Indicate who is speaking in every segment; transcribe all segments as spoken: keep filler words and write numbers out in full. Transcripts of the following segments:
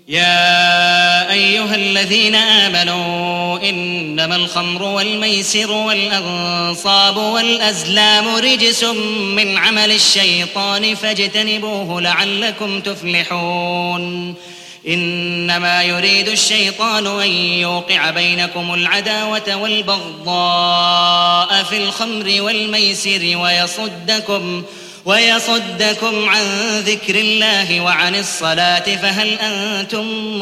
Speaker 1: يا أيها الذين آمنوا إنما الخمر والميسر والأنصاب والأزلام رجس من عمل الشيطان فاجتنبوه لعلكم تفلحون إنما يريد الشيطان أن يوقع بينكم العداوة والبغضاء في الخمر والميسر ويصدكم ويصدكم عن ذكر الله وعن الصلاة فهل أنتم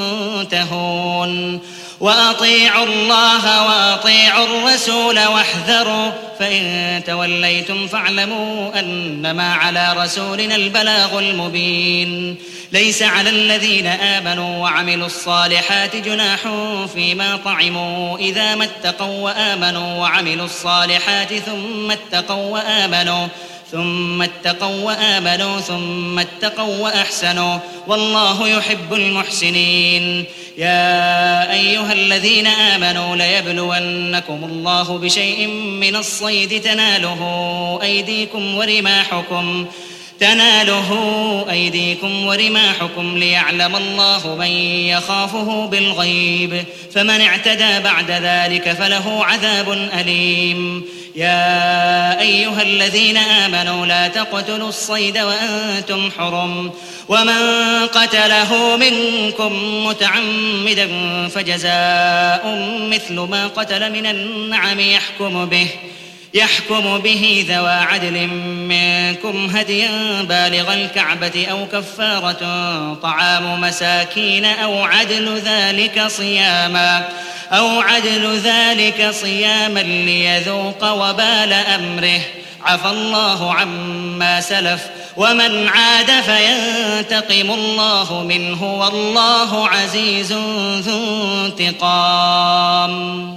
Speaker 1: منتهون وأطيعوا الله وأطيعوا الرسول واحذروا فإن توليتم فاعلموا أنما على رسولنا البلاغ المبين ليس على الذين آمنوا وعملوا الصالحات جناح فيما طعموا إذا ما اتقوا وآمنوا وعملوا الصالحات ثم اتقوا وآمنوا ثم اتقوا وآمنوا ثم اتقوا وأحسنوا والله يحب المحسنين يا أيها الذين آمنوا ليبلونكم الله بشيء من الصيد تناله أيديكم ورماحكم تناله أيديكم ورماحكم ليعلم الله من يخافه بالغيب فمن اعتدى بعد ذلك فله عذاب أليم يا أيها الذين آمنوا لا تقتلوا الصيد وأنتم حرم ومن قتله منكم متعمدا فجزاء مثل ما قتل من النعم يحكم به يحكم به ذوى عدل منكم هديا بالغ الكعبة أو كفارة طعام مساكين أو عدل ذلك صياما أو عدل ذلك صياما ليذوق وبال أمره عفى الله عما سلف ومن عاد فينتقم الله منه والله عزيز ذو انتقام.